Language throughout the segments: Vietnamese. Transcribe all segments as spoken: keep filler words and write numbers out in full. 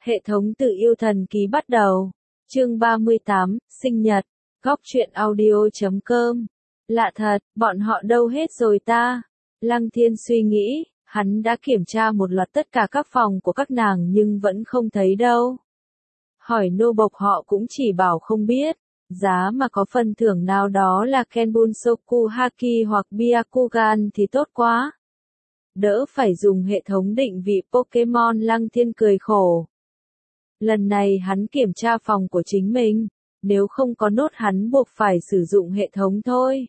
Hệ thống tự yêu thần ký bắt đầu. Chương ba mươi tám, sinh nhật. Góc truyện audio chấm com. Lạ thật, bọn họ đâu hết rồi ta? Lăng Thiên suy nghĩ, hắn đã kiểm tra một loạt tất cả các phòng của các nàng nhưng vẫn không thấy đâu. Hỏi nô bộc họ cũng chỉ bảo không biết. Giá mà có phần thưởng nào đó là Kenbunsoku Haki hoặc Byakugan thì tốt quá. Đỡ phải dùng hệ thống định vị Pokemon. Lăng Thiên cười khổ. Lần này hắn kiểm tra phòng của chính mình, nếu không có nốt hắn buộc phải sử dụng hệ thống thôi.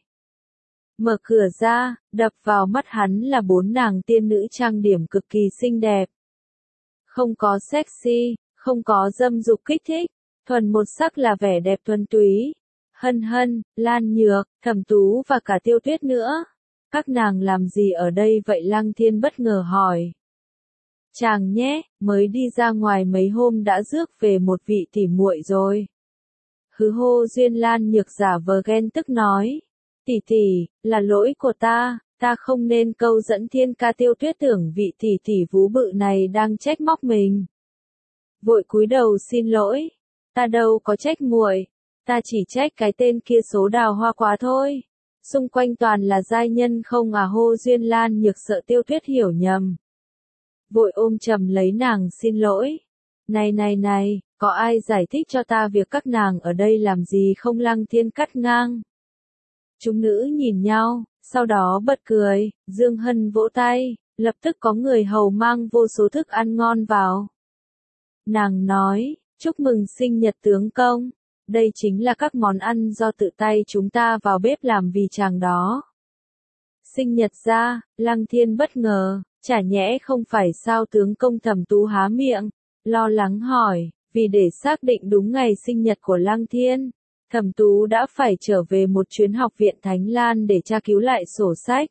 Mở cửa ra, đập vào mắt hắn là bốn nàng tiên nữ trang điểm cực kỳ xinh đẹp. Không có sexy, không có dâm dục kích thích, thuần một sắc là vẻ đẹp thuần túy. Hân Hân, Lan Nhược, Thẩm Tú và cả Tiêu Tuyết nữa. Các nàng làm gì ở đây vậy? Lăng Thiên bất ngờ hỏi. Chàng nhé, mới đi ra ngoài mấy hôm đã rước về một vị tỉ muội rồi. Hứ hô Duyên. Lan Nhược giả vờ ghen tức nói. Tỷ tỷ, là lỗi của ta, ta không nên câu dẫn Thiên Ca. Tiêu Tuyết tưởng vị tỷ tỷ vú bự này đang trách móc mình. Vội cúi đầu xin lỗi. Ta đâu có trách muội, ta chỉ trách cái tên kia số đào hoa quá thôi. Xung quanh toàn là giai nhân không à? Hô Duyên. Lan Nhược sợ Tiêu Tuyết hiểu nhầm. Vội ôm chầm lấy nàng xin lỗi. Này này này, có ai giải thích cho ta việc các nàng ở đây làm gì không? Lăng Thiên cắt ngang. Chúng nữ nhìn nhau, sau đó bật cười. Dương Hân vỗ tay, lập tức có người hầu mang vô số thức ăn ngon vào. Nàng nói, chúc mừng sinh nhật tướng công. Đây chính là các món ăn do tự tay chúng ta vào bếp làm vì chàng đó. Sinh nhật ra, Lăng Thiên bất ngờ, chả nhẽ không phải sao? Tướng công Thẩm Tú há miệng, lo lắng hỏi, vì để xác định đúng ngày sinh nhật của Lăng Thiên, Thẩm Tú đã phải trở về một chuyến học viện Thánh Lan để tra cứu lại sổ sách.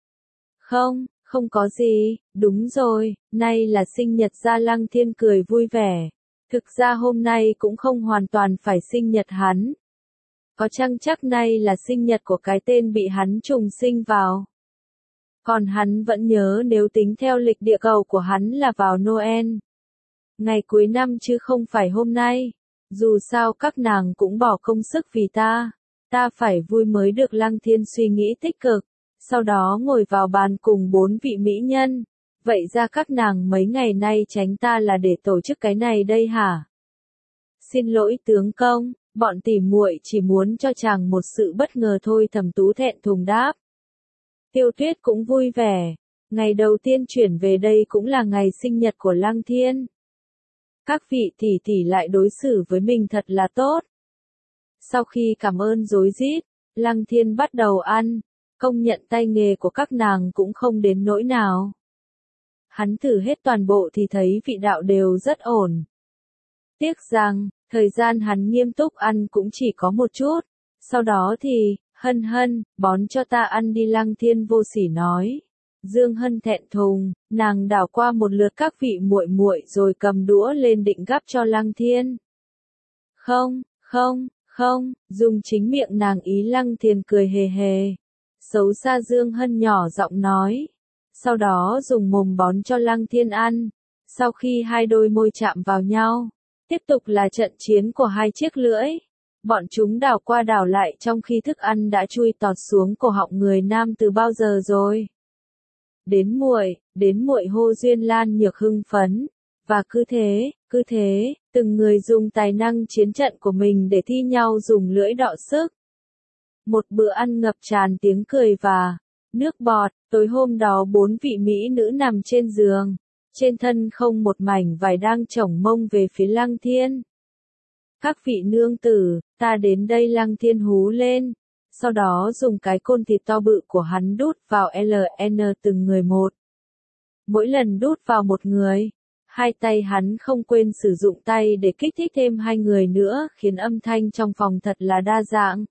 Không, không có gì, đúng rồi, nay là sinh nhật ra. Lăng Thiên cười vui vẻ. Thực ra hôm nay cũng không hoàn toàn phải sinh nhật hắn. Có chăng chắc nay là sinh nhật của cái tên bị hắn trùng sinh vào. Còn hắn vẫn nhớ nếu tính theo lịch địa cầu của hắn là vào Noel. Ngày cuối năm chứ không phải hôm nay. Dù sao các nàng cũng bỏ công sức vì ta. Ta phải vui mới được. Lăng Thiên suy nghĩ tích cực. Sau đó ngồi vào bàn cùng bốn vị mỹ nhân. Vậy ra các nàng mấy ngày nay tránh ta là để tổ chức cái này đây hả? Xin lỗi tướng công, bọn tỉ muội chỉ muốn cho chàng một sự bất ngờ thôi. Thẩm Tú thẹn thùng đáp. Tiêu Tuyết cũng vui vẻ. Ngày đầu tiên chuyển về đây cũng là ngày sinh nhật của Lăng Thiên. Các vị tỷ tỷ lại đối xử với mình thật là tốt. Sau khi cảm ơn rối rít, Lăng Thiên bắt đầu ăn. Công nhận tay nghề của các nàng cũng không đến nỗi nào. Hắn thử hết toàn bộ thì thấy vị đạo đều rất ổn. Tiếc rằng, thời gian hắn nghiêm túc ăn cũng chỉ có một chút. Sau đó thì, Hân Hân, bón cho ta ăn đi. Lăng Thiên vô sỉ nói. Dương Hân thẹn thùng, nàng đảo qua một lượt các vị muội muội rồi cầm đũa lên định gắp cho Lăng Thiên. Không, không, không, dùng chính miệng nàng ý. Lăng Thiên cười hề hề. Xấu xa. Dương Hân nhỏ giọng nói. Sau đó dùng mồm bón cho Lăng Thiên ăn. Sau khi hai đôi môi chạm vào nhau, tiếp tục là trận chiến của hai chiếc lưỡi. Bọn chúng đảo qua đảo lại trong khi thức ăn đã chui tọt xuống cổ họng người nam từ bao giờ rồi. Đến muội, đến muội. Hô Duyên. Lan Nhược hưng phấn. Và cứ thế, cứ thế, từng người dùng tài năng chiến trận của mình để thi nhau dùng lưỡi đọ sức. Một bữa ăn ngập tràn tiếng cười và nước bọt. Tối hôm đó bốn vị mỹ nữ nằm trên giường, trên thân không một mảnh vải đang chổng mông về phía Lăng Thiên. Các vị nương tử, ta đến đây. Lăng Thiên hú lên. Sau đó dùng cái côn thịt to bự của hắn đút vào lờ en từng người một. Mỗi lần đút vào một người, hai tay hắn không quên sử dụng tay để kích thích thêm hai người nữa, khiến âm thanh trong phòng thật là đa dạng.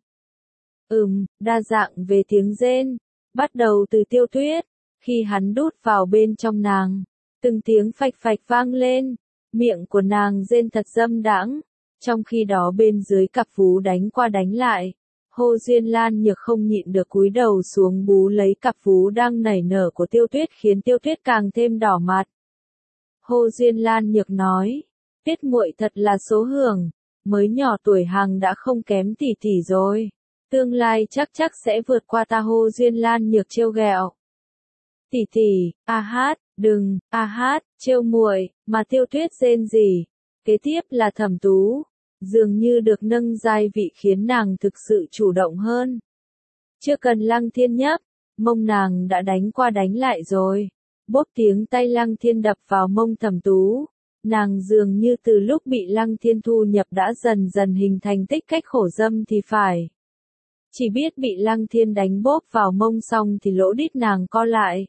Ừm, đa dạng về tiếng rên. Bắt đầu từ Tiêu Tuyết, khi hắn đút vào bên trong nàng, từng tiếng phạch phạch vang lên, miệng của nàng rên thật dâm đãng. Trong khi đó bên dưới cặp vú đánh qua đánh lại, Hô Duyên. Lan Nhược không nhịn được cúi đầu xuống bú lấy cặp vú đang nảy nở của Tiêu Tuyết, khiến Tiêu Tuyết càng thêm đỏ mặt. Hô Duyên. Lan Nhược nói, Biết muội thật là số hưởng, mới nhỏ tuổi hàng đã không kém tỷ tỷ rồi. Tương lai chắc chắc sẽ vượt qua ta. Hô Duyên Lan Nhược trêu ghẹo. Tỷ tỷ, a hát, đừng, a hát, trêu muội, mà Tiêu Tuyết rên rỉ. Kế tiếp là Thẩm Tú, dường như được nâng giai vị khiến nàng thực sự chủ động hơn. Chưa cần Lăng Thiên nhấp, mông nàng đã đánh qua đánh lại rồi. Bốp tiếng tay Lăng Thiên đập vào mông Thẩm Tú. Nàng dường như từ lúc bị Lăng Thiên thu nhập đã dần dần hình thành tích cách khổ dâm thì phải. Chỉ biết bị Lăng Thiên đánh bốp vào mông xong thì lỗ đít nàng co lại.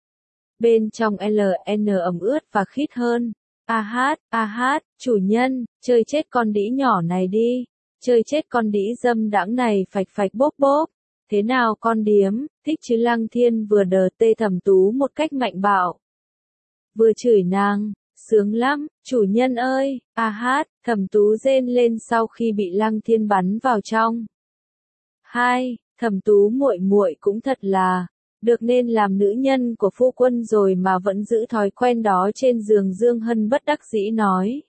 Bên trong lờ en ẩm ướt và khít hơn. A hát, a hát, chủ nhân, chơi chết con đĩ nhỏ này đi. Chơi chết con đĩ dâm đãng này phạch phạch bốp bốp. Thế nào con điếm, thích chứ? Lăng Thiên vừa đờ tê Thẩm Tú một cách mạnh bạo. Vừa chửi nàng, sướng lắm, chủ nhân ơi, a hát, Thẩm Tú rên lên sau khi bị Lăng Thiên bắn vào trong. Hai, Thẩm Tú muội muội cũng thật là, được nên làm nữ nhân của phu quân rồi mà vẫn giữ thói quen đó trên giường. Dương Hân bất đắc dĩ nói.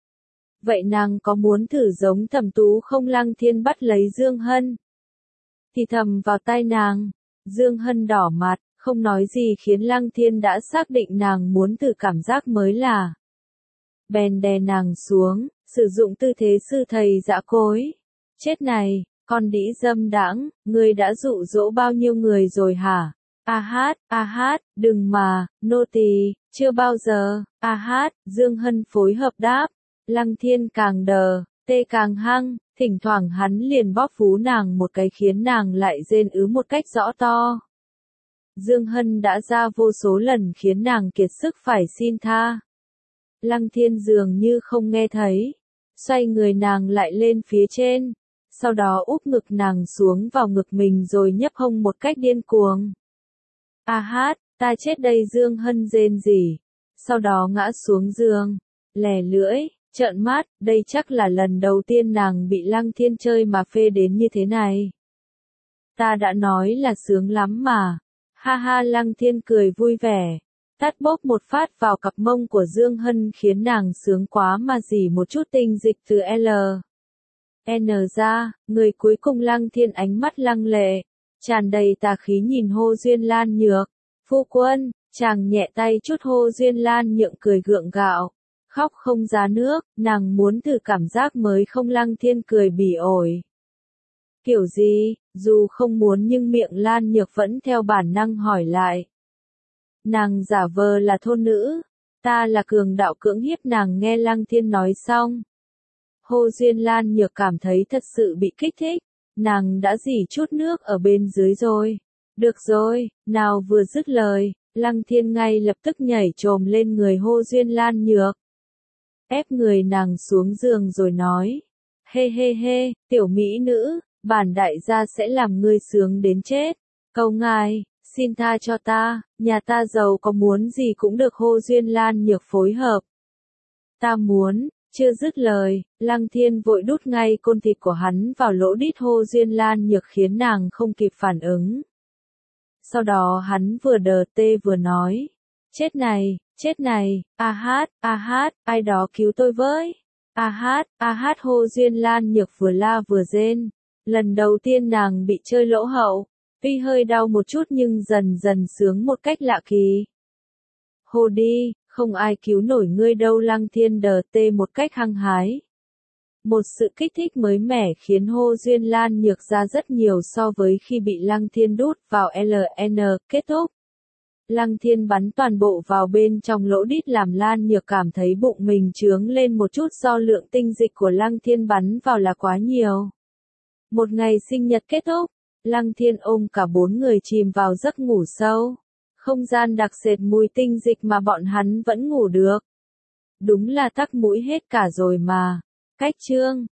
Vậy nàng có muốn thử giống Thẩm Tú không? Lăng Thiên bắt lấy Dương Hân. Thì thầm vào tai nàng. Dương Hân đỏ mặt, không nói gì khiến Lăng Thiên đã xác định nàng muốn thử cảm giác mới là. Bèn đè nàng xuống, sử dụng tư thế sư thầy dã cối. Chết này, con đĩ dâm đãng, ngươi đã dụ dỗ bao nhiêu người rồi hả? A hát, a hát, đừng mà, nô tỳ, chưa bao giờ. A hát, Dương Hân phối hợp đáp. Lăng Thiên càng đờ, tê càng hăng, thỉnh thoảng hắn liền bóp vú nàng một cái khiến nàng lại rên ứ một cách rõ to. Dương Hân đã ra vô số lần khiến nàng kiệt sức phải xin tha. Lăng Thiên dường như không nghe thấy, xoay người nàng lại lên phía trên, sau đó úp ngực nàng xuống vào ngực mình rồi nhấp hông một cách điên cuồng. A hát, ta chết đây. Dương Hân rên rỉ, sau đó ngã xuống giường, lè lưỡi, trợn mắt, đây chắc là lần đầu tiên nàng bị Lăng Thiên chơi mà phê đến như thế này. Ta đã nói là sướng lắm mà. Ha ha. Lăng Thiên cười vui vẻ, tát bốp một phát vào cặp mông của Dương Hân khiến nàng sướng quá mà rỉ một chút tinh dịch từ L. N ra, người cuối cùng. Lăng Thiên ánh mắt lăng lệ, tràn đầy tà khí nhìn Hô Duyên Lan Nhược. Phu quân, chàng nhẹ tay chút. Hô Duyên Lan Nhượng cười gượng gạo, khóc không ra nước, nàng muốn thử cảm giác mới không? Lăng Thiên cười bỉ ổi. Kiểu gì, dù không muốn nhưng miệng Lan Nhược vẫn theo bản năng hỏi lại. Nàng giả vờ là thôn nữ, ta là cường đạo cưỡng hiếp nàng. Nghe Lăng Thiên nói xong, Hô Duyên Lan Nhược cảm thấy thật sự bị kích thích, nàng đã rỉ chút nước ở bên dưới rồi. Được rồi, nào. Vừa dứt lời, Lăng Thiên ngay lập tức nhảy chồm lên người Hô Duyên Lan Nhược, ép người nàng xuống giường rồi nói. Hê hê hê, tiểu mỹ nữ, bản đại gia sẽ làm ngươi sướng đến chết. Cầu ngài, xin tha cho ta, nhà ta giàu có muốn gì cũng được. Hô Duyên Lan Nhược phối hợp. Ta muốn. Chưa dứt lời, Lăng Thiên vội đút ngay côn thịt của hắn vào lỗ đít Hô Duyên Lan Nhược khiến nàng không kịp phản ứng. Sau đó hắn vừa đờ tê vừa nói. Chết này, chết này, a hát, a hát, ai đó cứu tôi với. A hát, a hát. Hô Duyên Lan Nhược vừa la vừa rên. Lần đầu tiên nàng bị chơi lỗ hậu, tuy hơi đau một chút nhưng dần dần sướng một cách lạ kỳ. Hô đi, không ai cứu nổi ngươi đâu. Lăng Thiên đờ tê một cách hăng hái. Một sự kích thích mới mẻ khiến Hô Duyên Lan Nhược ra rất nhiều so với khi bị Lăng Thiên đút vào lờ en. Kết thúc. Lăng Thiên bắn toàn bộ vào bên trong lỗ đít làm Lan Nhược cảm thấy bụng mình trướng lên một chút do lượng tinh dịch của Lăng Thiên bắn vào là quá nhiều. Một ngày sinh nhật kết thúc, Lăng Thiên ôm cả bốn người chìm vào giấc ngủ sâu. Không gian đặc sệt mùi tinh dịch mà bọn hắn vẫn ngủ được. Đúng là tắc mũi hết cả rồi mà. Cách chương